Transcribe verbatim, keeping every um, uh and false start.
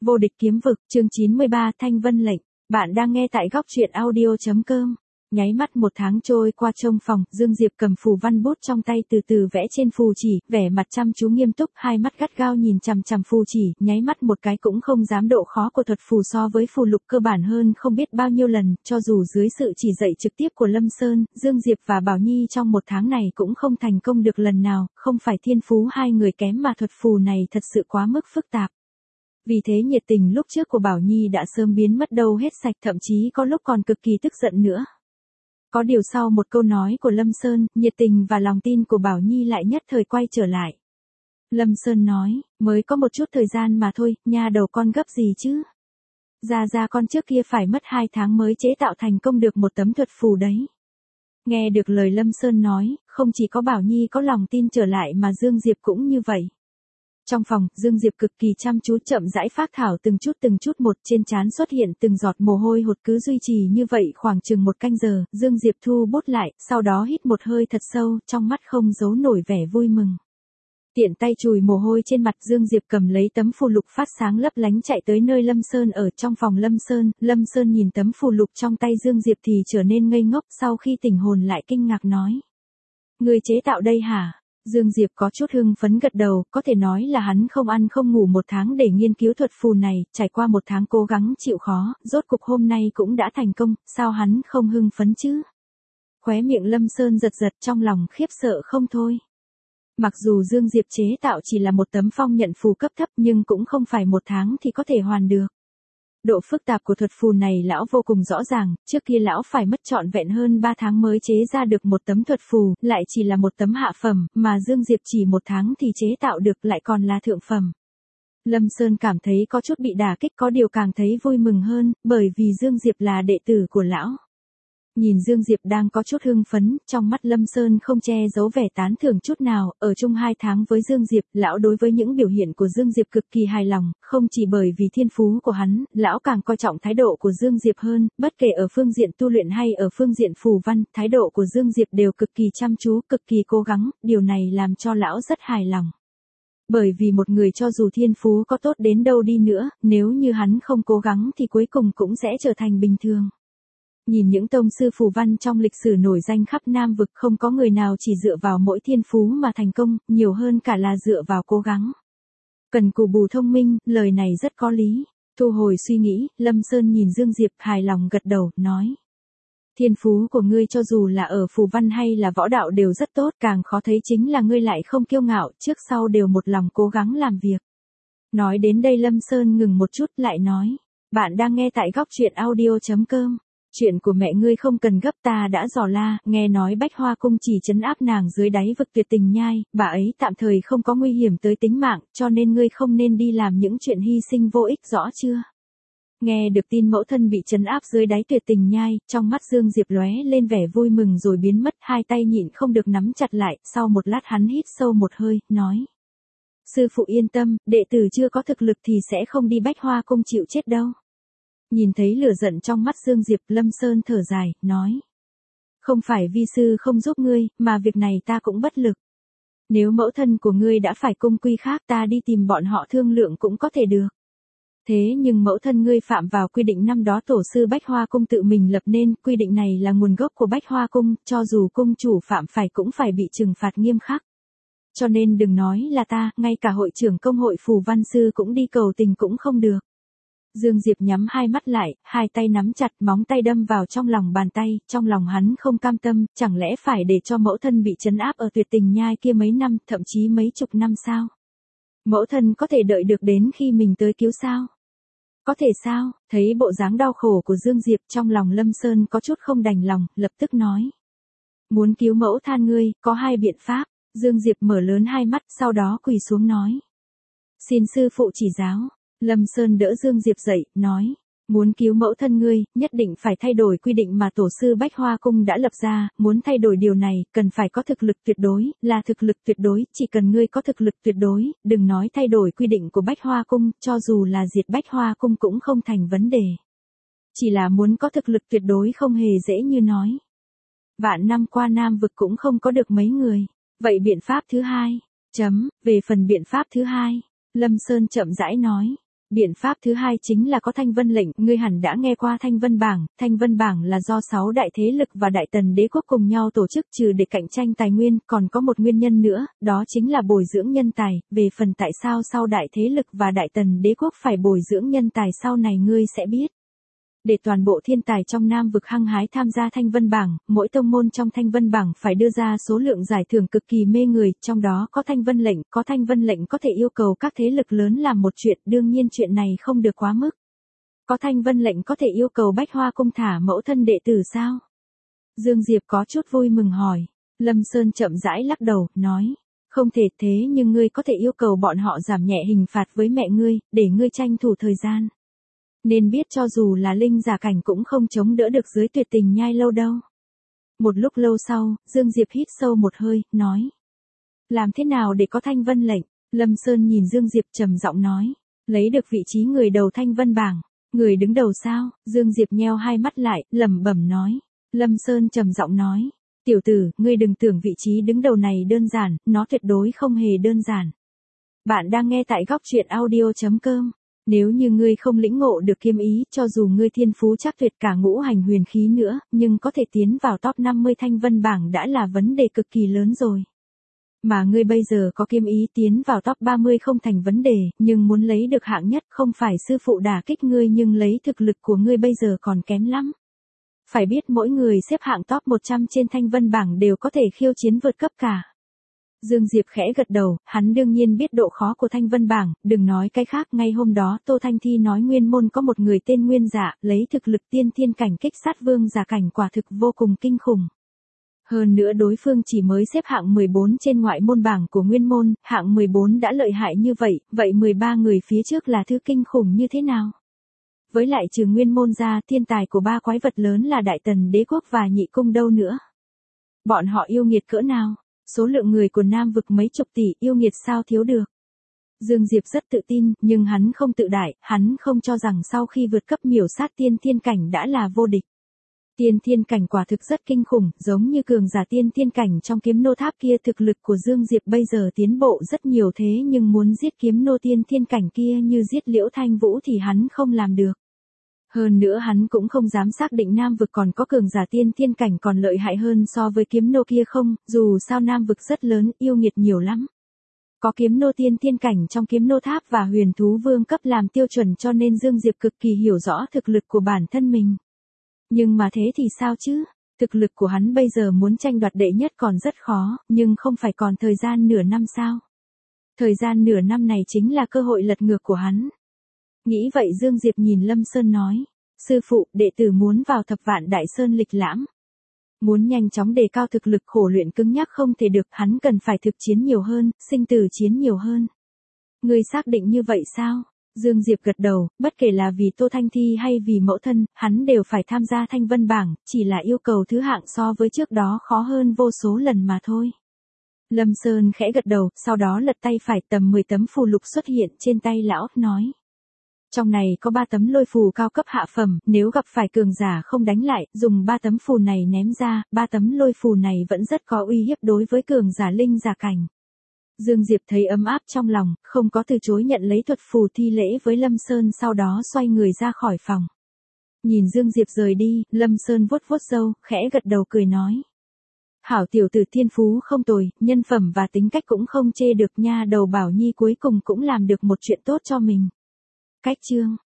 Vô địch kiếm vực, chương chín mươi ba Thanh Vân lệnh. Bạn đang nghe tại góc truyện audio.com. Nháy mắt một tháng trôi qua trong phòng, Dương Diệp cầm phù văn bút trong tay từ từ vẽ trên phù chỉ, vẻ mặt chăm chú nghiêm túc, hai mắt gắt gao nhìn chằm chằm phù chỉ, nháy mắt một cái cũng không dám. Độ khó của thuật phù so với phù lục cơ bản hơn không biết bao nhiêu lần, cho dù dưới sự chỉ dạy trực tiếp của Lâm Sơn, Dương Diệp và Bảo Nhi trong một tháng này cũng không thành công được lần nào, không phải thiên phú hai người kém mà thuật phù này thật sự quá mức phức tạp. Vì thế nhiệt tình lúc trước của Bảo Nhi đã sớm biến mất đâu hết sạch, thậm chí có lúc còn cực kỳ tức giận nữa. Có điều sau một câu nói của Lâm Sơn, nhiệt tình và lòng tin của Bảo Nhi lại nhất thời quay trở lại. Lâm Sơn nói, mới có một chút thời gian mà thôi, nha đầu con gấp gì chứ? Ra ra con trước kia phải mất hai tháng mới chế tạo thành công được một tấm thuật phù đấy. Nghe được lời Lâm Sơn nói, không chỉ có Bảo Nhi có lòng tin trở lại mà Dương Diệp cũng như vậy. Trong phòng, Dương Diệp cực kỳ chăm chú chậm rãi phác thảo từng chút từng chút một, trên trán xuất hiện từng giọt mồ hôi hột, cứ duy trì như vậy khoảng chừng một canh giờ, Dương Diệp thu bút lại, sau đó hít một hơi thật sâu, trong mắt không giấu nổi vẻ vui mừng. Tiện tay chùi mồ hôi trên mặt, Dương Diệp cầm lấy tấm phù lục phát sáng lấp lánh chạy tới nơi Lâm Sơn ở. Trong phòng Lâm Sơn, Lâm Sơn nhìn tấm phù lục trong tay Dương Diệp thì trở nên ngây ngốc, sau khi tỉnh hồn lại kinh ngạc nói. Người chế tạo đây hả? Dương Diệp có chút hưng phấn gật đầu, có thể nói là hắn không ăn không ngủ một tháng để nghiên cứu thuật phù này, trải qua một tháng cố gắng chịu khó, rốt cục hôm nay cũng đã thành công, sao hắn không hưng phấn chứ? Khóe miệng Lâm Sơn giật giật, trong lòng khiếp sợ không thôi. Mặc dù Dương Diệp chế tạo chỉ là một tấm phong nhận phù cấp thấp nhưng cũng không phải một tháng thì có thể hoàn được. Độ phức tạp của thuật phù này lão vô cùng rõ ràng, trước kia lão phải mất trọn vẹn hơn ba tháng mới chế ra được một tấm thuật phù, lại chỉ là một tấm hạ phẩm, mà Dương Diệp chỉ một tháng thì chế tạo được lại còn là thượng phẩm. Lâm Sơn cảm thấy có chút bị đả kích, có điều càng thấy vui mừng hơn, bởi vì Dương Diệp là đệ tử của lão. Nhìn Dương Diệp đang có chút hưng phấn, trong mắt Lâm Sơn không che giấu vẻ tán thưởng chút nào, ở chung hai tháng với Dương Diệp, lão đối với những biểu hiện của Dương Diệp cực kỳ hài lòng, không chỉ bởi vì thiên phú của hắn, lão càng coi trọng thái độ của Dương Diệp hơn, bất kể ở phương diện tu luyện hay ở phương diện phù văn, thái độ của Dương Diệp đều cực kỳ chăm chú, cực kỳ cố gắng, điều này làm cho lão rất hài lòng. Bởi vì một người cho dù thiên phú có tốt đến đâu đi nữa, nếu như hắn không cố gắng thì cuối cùng cũng sẽ trở thành bình thường. Nhìn những tông sư phù văn trong lịch sử nổi danh khắp Nam vực, không có người nào chỉ dựa vào mỗi thiên phú mà thành công, nhiều hơn cả là dựa vào cố gắng. Cần cù bù thông minh, lời này rất có lý. Thu hồi suy nghĩ, Lâm Sơn nhìn Dương Diệp hài lòng gật đầu, nói. Thiên phú của ngươi cho dù là ở phù văn hay là võ đạo đều rất tốt, càng khó thấy chính là ngươi lại không kiêu ngạo, trước sau đều một lòng cố gắng làm việc. Nói đến đây Lâm Sơn ngừng một chút lại nói. Bạn đang nghe tại góc truyện audio.com. Chuyện của mẹ ngươi không cần gấp, ta đã dò la, nghe nói Bách Hoa Cung chỉ trấn áp nàng dưới đáy vực Tuyệt Tình Nhai, bà ấy tạm thời không có nguy hiểm tới tính mạng, cho nên ngươi không nên đi làm những chuyện hy sinh vô ích, rõ chưa? Nghe được tin mẫu thân bị trấn áp dưới đáy Tuyệt Tình Nhai, trong mắt Dương Diệp lóe lên vẻ vui mừng rồi biến mất, hai tay nhịn không được nắm chặt lại, sau một lát hắn hít sâu một hơi, nói. Sư phụ yên tâm, đệ tử chưa có thực lực thì sẽ không đi Bách Hoa Cung chịu chết đâu. Nhìn thấy lửa giận trong mắt Dương Diệp, Lâm Sơn thở dài, nói. Không phải vi sư không giúp ngươi, mà việc này ta cũng bất lực. Nếu mẫu thân của ngươi đã phải cung quy khác, ta đi tìm bọn họ thương lượng cũng có thể được. Thế nhưng mẫu thân ngươi phạm vào quy định năm đó tổ sư Bách Hoa Cung tự mình lập nên, quy định này là nguồn gốc của Bách Hoa Cung, cho dù cung chủ phạm phải cũng phải bị trừng phạt nghiêm khắc. Cho nên đừng nói là ta, ngay cả hội trưởng công hội phù văn sư cũng đi cầu tình cũng không được. Dương Diệp nhắm hai mắt lại, hai tay nắm chặt, móng tay đâm vào trong lòng bàn tay, trong lòng hắn không cam tâm, chẳng lẽ phải để cho mẫu thân bị trấn áp ở Tuyệt Tình Nhai kia mấy năm, thậm chí mấy chục năm sao? Mẫu thân có thể đợi được đến khi mình tới cứu sao? Có thể sao? Thấy bộ dáng đau khổ của Dương Diệp, trong lòng Lâm Sơn có chút không đành lòng, lập tức nói. Muốn cứu mẫu than ngươi, có hai biện pháp. Dương Diệp mở lớn hai mắt, sau đó quỳ xuống nói. Xin sư phụ chỉ giáo. Lâm Sơn đỡ Dương Diệp dậy, nói, muốn cứu mẫu thân ngươi, nhất định phải thay đổi quy định mà tổ sư Bách Hoa Cung đã lập ra, muốn thay đổi điều này, cần phải có thực lực tuyệt đối, là thực lực tuyệt đối, chỉ cần ngươi có thực lực tuyệt đối, đừng nói thay đổi quy định của Bách Hoa Cung, cho dù là diệt Bách Hoa Cung cũng không thành vấn đề. Chỉ là muốn có thực lực tuyệt đối không hề dễ như nói. Vạn năm qua Nam vực cũng không có được mấy người, vậy biện pháp thứ hai, chấm, về phần biện pháp thứ hai, Lâm Sơn chậm rãi nói. Biện pháp thứ hai chính là có Thanh Vân lệnh, ngươi hẳn đã nghe qua Thanh Vân bảng, Thanh Vân bảng là do sáu đại thế lực và đại tần đế quốc cùng nhau tổ chức trừ để cạnh tranh tài nguyên, còn có một nguyên nhân nữa, đó chính là bồi dưỡng nhân tài, về phần tại sao sau đại thế lực và đại tần đế quốc phải bồi dưỡng nhân tài sau này ngươi sẽ biết. Để toàn bộ thiên tài trong Nam vực hăng hái tham gia Thanh Vân bảng, mỗi tông môn trong Thanh Vân bảng phải đưa ra số lượng giải thưởng cực kỳ mê người, trong đó có Thanh Vân lệnh, có Thanh Vân lệnh có thể yêu cầu các thế lực lớn làm một chuyện, đương nhiên chuyện này không được quá mức. Có Thanh Vân lệnh có thể yêu cầu Bách Hoa cung thả mẫu thân đệ tử sao? Dương Diệp có chút vui mừng hỏi. Lâm Sơn chậm rãi lắc đầu, nói, không thể thế nhưng ngươi có thể yêu cầu bọn họ giảm nhẹ hình phạt với mẹ ngươi, để ngươi tranh thủ thời gian. Nên biết cho dù là linh giả cảnh cũng không chống đỡ được dưới tuyệt tình nhai lâu đâu. Một lúc lâu sau, Dương Diệp hít sâu một hơi, nói. Làm thế nào để có Thanh Vân lệnh? Lâm Sơn nhìn Dương Diệp trầm giọng nói. Lấy được vị trí người đầu Thanh Vân bảng. Người đứng đầu sao? Dương Diệp nheo hai mắt lại, lẩm bẩm nói. Lâm Sơn trầm giọng nói. Tiểu tử, ngươi đừng tưởng vị trí đứng đầu này đơn giản, nó tuyệt đối không hề đơn giản. Bạn đang nghe tại góc truyện audio chấm com. Nếu như ngươi không lĩnh ngộ được kiếm ý, cho dù ngươi thiên phú chắc tuyệt cả ngũ hành huyền khí nữa, nhưng có thể tiến vào top năm mươi Thanh Vân bảng đã là vấn đề cực kỳ lớn rồi. Mà ngươi bây giờ có kiếm ý tiến vào top ba mươi không thành vấn đề, nhưng muốn lấy được hạng nhất không phải sư phụ đả kích ngươi nhưng lấy thực lực của ngươi bây giờ còn kém lắm. Phải biết mỗi người xếp hạng top một trăm trên Thanh Vân bảng đều có thể khiêu chiến vượt cấp cả. Dương Diệp khẽ gật đầu, hắn đương nhiên biết độ khó của Thanh Vân bảng, đừng nói cái khác, ngay hôm đó Tô Thanh Thi nói nguyên môn có một người tên Nguyên Dạ, lấy thực lực tiên thiên cảnh kích sát vương giả cảnh quả thực vô cùng kinh khủng. Hơn nữa đối phương chỉ mới xếp hạng mười bốn trên ngoại môn bảng của nguyên môn, hạng mười bốn đã lợi hại như vậy, vậy mười ba người phía trước là thứ kinh khủng như thế nào? Với lại trừ nguyên môn ra, thiên tài của ba quái vật lớn là Đại Tần Đế Quốc và Nhị Cung đâu nữa? Bọn họ yêu nghiệt cỡ nào? Số lượng người của Nam vực mấy chục tỷ, yêu nghiệt sao thiếu được. Dương Diệp rất tự tin, nhưng hắn không tự đại, hắn không cho rằng sau khi vượt cấp miểu sát tiên thiên cảnh đã là vô địch. Tiên thiên cảnh quả thực rất kinh khủng, giống như cường giả tiên thiên cảnh trong kiếm nô tháp kia, thực lực của Dương Diệp bây giờ tiến bộ rất nhiều thế nhưng muốn giết kiếm nô tiên thiên cảnh kia như giết Liễu Thanh Vũ thì hắn không làm được. Hơn nữa hắn cũng không dám xác định Nam vực còn có cường giả tiên thiên cảnh còn lợi hại hơn so với kiếm nô kia không, dù sao Nam vực rất lớn, yêu nghiệt nhiều lắm. Có kiếm nô tiên thiên cảnh trong kiếm nô tháp và huyền thú vương cấp làm tiêu chuẩn cho nên Dương Diệp cực kỳ hiểu rõ thực lực của bản thân mình. Nhưng mà thế thì sao chứ? Thực lực của hắn bây giờ muốn tranh đoạt đệ nhất còn rất khó, nhưng không phải còn thời gian nửa năm sao? Thời gian nửa năm này chính là cơ hội lật ngược của hắn. Nghĩ vậy Dương Diệp nhìn Lâm Sơn nói, sư phụ, đệ tử muốn vào thập vạn đại sơn lịch lãm. Muốn nhanh chóng đề cao thực lực khổ luyện cứng nhắc không thể được, hắn cần phải thực chiến nhiều hơn, sinh tử chiến nhiều hơn. Ngươi xác định như vậy sao? Dương Diệp gật đầu, bất kể là vì Tô Thanh Thi hay vì mẫu thân, hắn đều phải tham gia Thanh Vân bảng, chỉ là yêu cầu thứ hạng so với trước đó khó hơn vô số lần mà thôi. Lâm Sơn khẽ gật đầu, sau đó lật tay phải, tầm mười tấm phù lục xuất hiện trên tay lão, nói. Trong này có ba tấm lôi phù cao cấp hạ phẩm, nếu gặp phải cường giả không đánh lại, dùng ba tấm phù này ném ra, ba tấm lôi phù này vẫn rất có uy hiếp đối với cường giả linh giả cảnh. Dương Diệp thấy ấm áp trong lòng, không có từ chối nhận lấy thuật phù thi lễ với Lâm Sơn, sau đó xoay người ra khỏi phòng. Nhìn Dương Diệp rời đi, Lâm Sơn vuốt vuốt râu, khẽ gật đầu cười nói. Hảo tiểu tử, thiên phú không tồi, nhân phẩm và tính cách cũng không chê được nha. Đầu Bảo Nhi cuối cùng cũng làm được một chuyện tốt cho mình. Cách chương